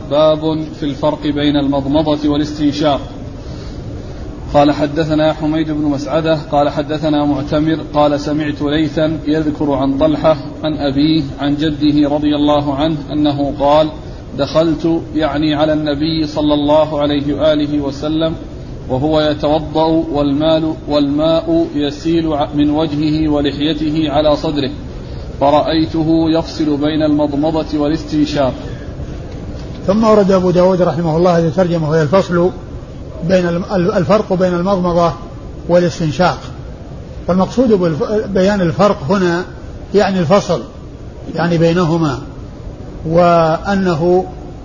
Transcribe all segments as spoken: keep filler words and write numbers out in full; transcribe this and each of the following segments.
باب في الفرق بين المضمضة والاستنشاق. قال حدثنا حميد بن مسعدة قال حدثنا معتمر قال سمعت ليثا يذكر عن طلحة عن أبيه عن جده رضي الله عنه أنه قال دخلت يعني على النبي صلى الله عليه وآله وسلم وهو يتوضأ والماء, والماء يسيل من وجهه ولحيته على صدره فرأيته يفصل بين المضمضة والاستنشاق. ثم ورد أبو داود رحمه الله هذه الترجمة وهي الفصل بين الفرق بين المضمضة والاستنشاق. والمقصود ببيان الفرق هنا يعني الفصل يعني بينهما، وأنه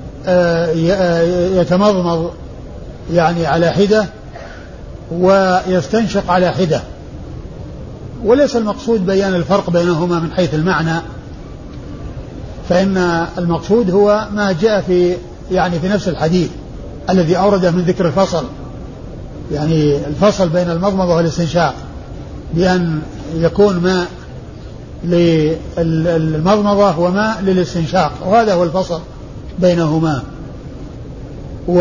يتمضمض يعني على حدة ويستنشق على حدة، وليس المقصود بيان الفرق بينهما من حيث المعنى، فإن المقصود هو ما جاء في يعني في نفس الحديث الذي أورده من ذكر الفصل، يعني الفصل بين المضمضة والاستنشاق بأن يكون ماء للمضمضة وماء للاستنشاق، وهذا هو الفصل بينهما. و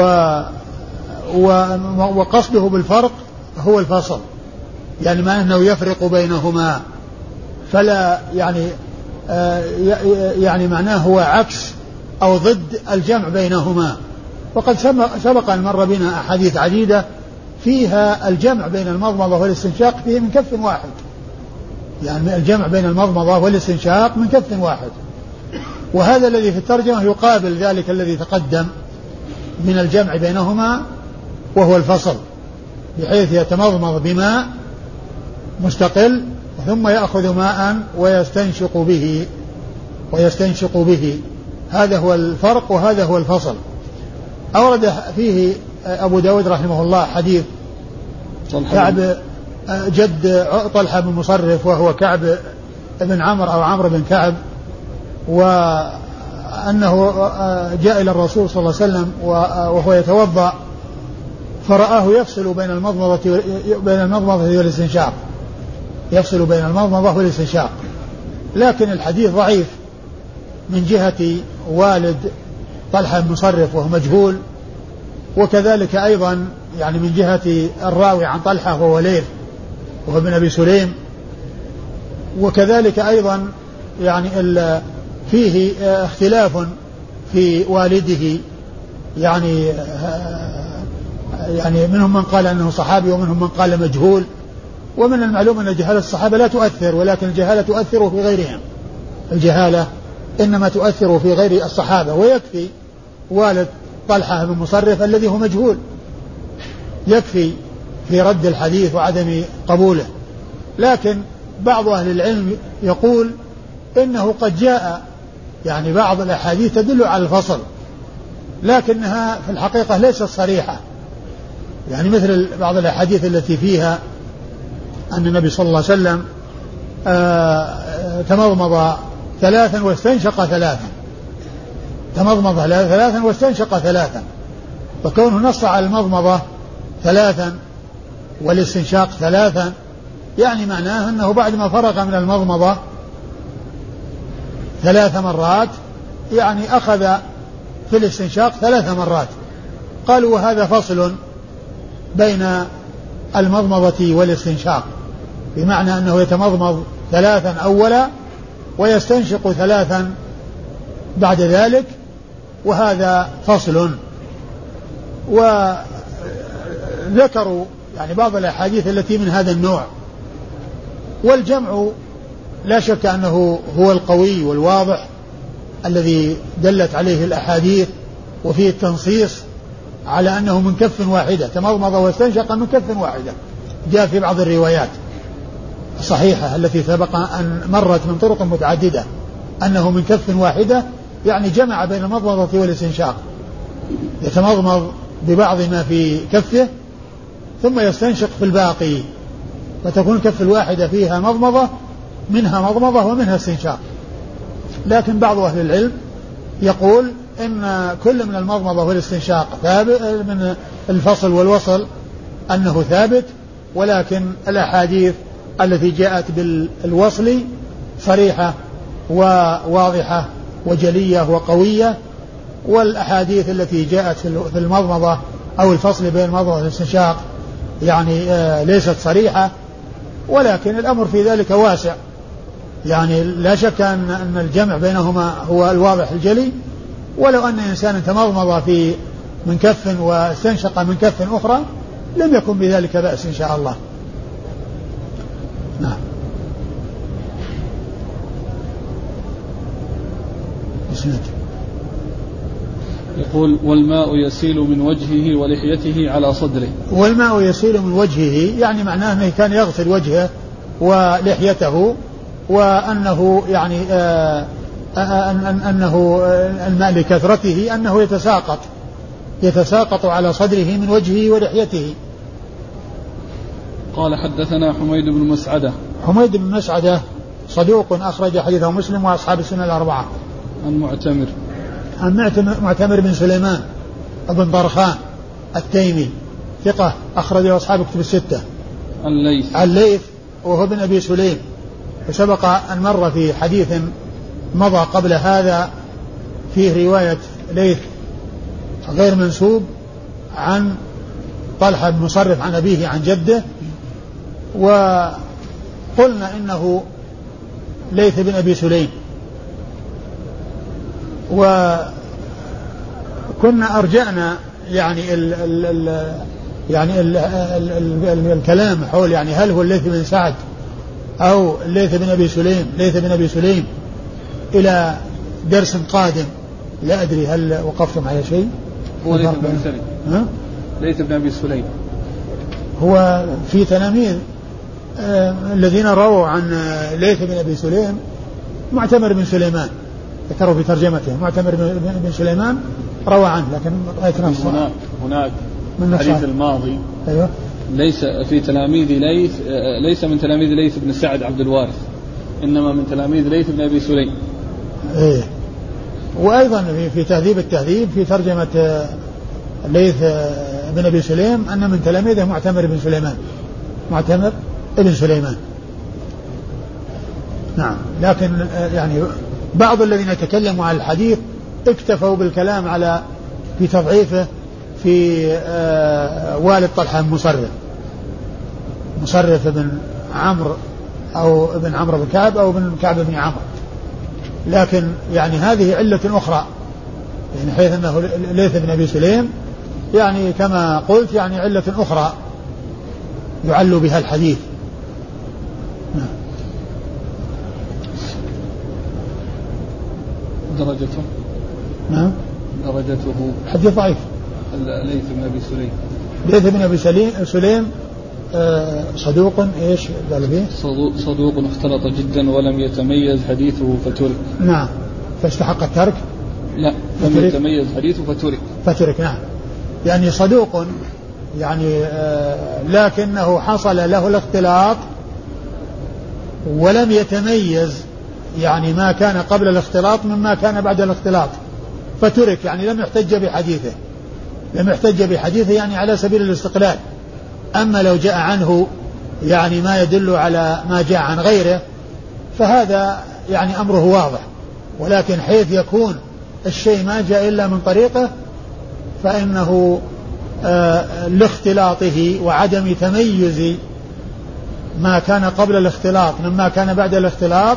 وقصده بالفرق هو الفصل، يعني ما أنه يفرق بينهما، فلا يعني آه يعني معناه هو عكس أو ضد الجمع بينهما. وقد سبق أن مر بنا أحاديث عديدة فيها الجمع بين المضمضة والاستنشاق فيه من كف واحد، يعني الجمع بين المضمضة والاستنشاق من كف واحد، وهذا الذي في الترجمة يقابل ذلك الذي تقدم من الجمع بينهما وهو الفصل، بحيث يتمضمض بماء مستقل ثم يأخذ ماء ويستنشق به ويستنشق به هذا هو الفرق وهذا هو الفصل. أورد فيه أبو داود رحمه الله حديث كعب جد طلحة بن مصرف وهو كعب بن عمرو أو عمرو بن كعب، وأنه جاء إلى الرسول صلى الله عليه وسلم وهو يتوضأ فرآه يفصل بين المضمضة بين المضمضة والاستنشاق يفصل بين المضمضة والاستنشاق، لكن الحديث ضعيف من جهة والد طلحة بن مصرف وهو مجهول، وكذلك أيضا يعني من جهة الراوي عن طلحة وهو ليث وهو ابن أبي سليم، وكذلك أيضا يعني فيه اختلاف في والده، يعني يعني منهم من قال أنه صحابي ومنهم من قال مجهول، ومن المعلوم أن جهالة الصحابة لا تؤثر، ولكن الجهالة تؤثر في غيرهم، الجهالة إنما تؤثر في غير الصحابة، ويكفي والد طلحة بن مصرف الذي هو مجهول يكفي في رد الحديث وعدم قبوله. لكن بعض أهل العلم يقول إنه قد جاء يعني بعض الأحاديث تدل على الفصل، لكنها في الحقيقة ليست صريحة، يعني مثل بعض الأحاديث التي فيها أن النبي صلى الله عليه وسلم تمضمض ثلاثا واستنشق ثلاثا تمضمض ثلاثا واستنشق ثلاثا، فكونه نص على المضمضة ثلاثا والاستنشاق ثلاثا يعني معناه أنه بعد ما فرغ من المضمضة ثلاث مرات يعني أخذ في الاستنشاق ثلاث مرات. قالوا وهذا فصل بين المضمضة والاستنشاق، بمعنى أنه يتمضمض ثلاثا أولا ويستنشق ثلاثا بعد ذلك، وهذا فصل. وذكروا يعني بعض الأحاديث التي من هذا النوع، والجمع لا شك أنه هو القوي والواضح الذي دلت عليه الأحاديث، وفيه التنصيص على أنه من كف واحدة، تمضمض واستنشق من كف واحدة، جاء في بعض الروايات الصحيحة التي سبق أن مرت من طرق متعددة أنه من كف واحدة، يعني جمع بين المضمضة والاستنشاق، يتمضمض ببعض ما في كفه ثم يستنشق في الباقي، فتكون الكف الواحدة فيها مضمضة منها مضمضة ومنها استنشاق. لكن بعض أهل العلم يقول إن كل من المضمضة والاستنشاق ثابت، من الفصل والوصل أنه ثابت، ولكن الأحاديث التي جاءت بالوصل صريحة وواضحة وجلية وقوية، والأحاديث التي جاءت في المضمضة أو الفصل بين المضمضة والاستنشاق يعني ليست صريحة، ولكن الأمر في ذلك واسع، يعني لا شك أن الجمع بينهما هو الواضح الجلي. ولو أن إنسانا تمضمض في من كف واستنشق من كف أخرى لم يكن بذلك بأس إن شاء الله. نعم. اسمت. يقول والماء يسيل من وجهه ولحيته على صدره. والماء يسيل من وجهه يعني معناه أنه كان يغسل وجهه ولحيته، وأنه يعني آه أنه الماء لكثرته أنه يتساقط يتساقط على صدره من وجهه ولحيته. قال حدثنا حميد بن مسعدة. حميد بن مسعدة صدوق أخرج حديثه مسلم وأصحاب السنة الأربعة. عن معتمر. عن معتمر بن سليمان بن برخان التيمي ثقة أخرجه أصحاب كتب الستة. الليث. الليث وهو بن أبي سليم، وسبق أن مر في حديث مضى قبل هذا فيه رواية ليث غير منسوب عن طلحة بن مصرف عن أبيه عن جده، وقلنا إنه ليث بن أبي سليم، وكنا أرجعنا يعني ال ال ال يعني ال ال ال ال الكلام حول يعني هل هو الليث بن سعد أو الليث بن أبي سليم ليث بن أبي سليم إلى درس قادم. لا أدري هل وقفتم على شيء. هو ليث بن سليم. ها؟ ليث بن أبي سليم هو في تلاميذ آه الذين رووا عن آه ليث بن أبي سليم معتمر بن سليمان، ذكروا في ترجمته معتمر بن سليمان روى عنه، لكن رأيت نفسه هناك هناك من الحديث الماضي. أيوه. ليس في تلاميذ ليث ليس من تلاميذ ليث بن سعد عبد الوارث، إنما من تلاميذ ليث بن أبي سليم. إيه. وأيضا في, في تهذيب التهذيب في ترجمة ليث بن أبي سليم أن من تلاميذه معتمر بن سليمان معتمر بن سليمان. نعم. لكن يعني بعض الذين تكلموا عن الحديث اكتفوا بالكلام على في تضعيفه في آه والد طلحة بن مصرف مصرف بن عمرو أو ابن عمرو بن كعب أو ابن كعب بن عمرو، لكن يعني هذه علة أخرى، يعني حيث أنه ليث بن أبي سليم يعني كما قلت يعني علة أخرى يعل بها الحديث. نعم. درجته. نعم. درجته حديث ضعيف. ليث بن أبي سليم. ليث بن أبي سليم, سليم آه صدوق إيش قال فيه؟ صدوق اختلط جدا ولم يتميز حديثه فترك. نعم. فاستحق الترك. لا لم يتميز حديثه فترك. فترك نعم. يعني صدوق يعني آه لكنه حصل له الاختلاط ولم يتميز يعني ما كان قبل الاختلاط مما كان بعد الاختلاط فترك، يعني لم يحتج بحديثه لم يحتج بحديثه يعني على سبيل الاستقلال. أما لو جاء عنه يعني ما يدل على ما جاء عن غيره فهذا يعني أمره واضح، ولكن حيث يكون الشيء ما جاء إلا من طريقه فإنه آه لاختلاطه وعدم تميز ما كان قبل الاختلاط مما كان بعد الاختلاط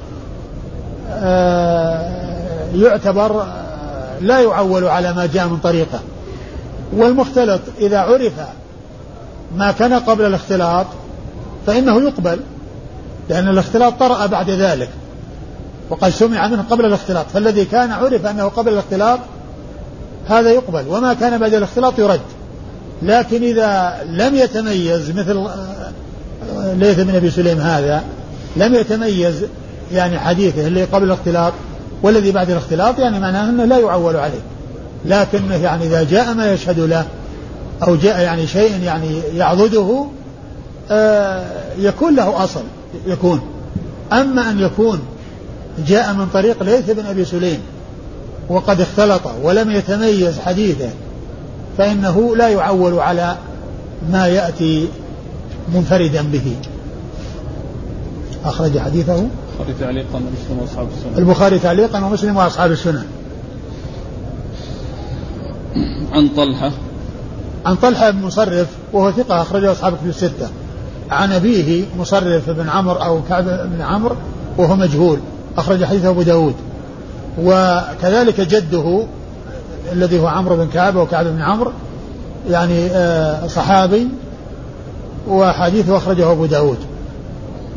آه يعتبر لا يعول على ما جاء من طريقه. والمختلط إذا عرف ما كان قبل الاختلاط فإنه يقبل، لأن الاختلاط طرأ بعد ذلك وقد سمع منه قبل الاختلاط، فالذي كان عرف أنه قبل الاختلاط هذا يقبل، وما كان بعد الاختلاط يرد. لكن إذا لم يتميز مثل ليث بن أبي سليم هذا لم يتميز يعني حديثه اللي قبل الاختلاط والذي بعد الاختلاط يعني معناه أنه لا يعول عليه، لكنه يعني إذا جاء ما يشهد له أو جاء يعني شيء يعني يعضده آه يكون له أصل يكون. أما أن يكون جاء من طريق ليث بن أبي سليم وقد اختلط ولم يتميز حديثه فإنه لا يعول على ما يأتي منفردا به. أخرج حديثه البخاري تعليقا ومسلم وأصحاب السنن. البخاري تعليقا ومسلم وأصحاب السنن. عن طلحة عن طلحة بن مصرف وهو ثقة أخرجه أصحاب الكتب الستة. عن أبيه مصرف بن عمرو أو كعب بن عمرو وهو مجهول أخرج حديثه أبو داود. وكذلك جده الذي هو عمرو بن كعب وكعب بن عمرو يعني صحابي وحديثه أخرجه أبو داود.